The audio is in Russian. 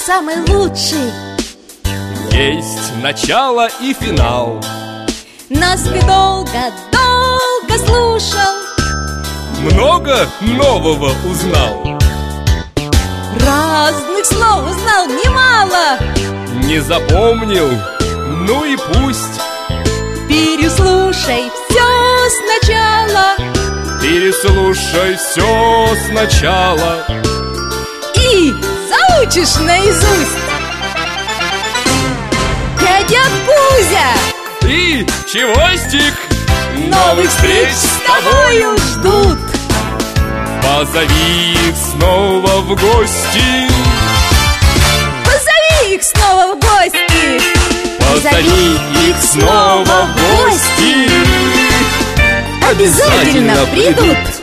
самый лучший. Есть начало и финал. Нас ты долго-долго слушал, Много нового узнал. разных слов узнал немало. Не запомнил? Ну и пусть. Переслушай все сначала Переслушай все сначала и заучишь наизусть. Дядя Кузя и Чевостик новых встреч с тобою ждут. Позови их снова в гости. Позови их снова в гости. Позови их снова в гости. Обязательно придут.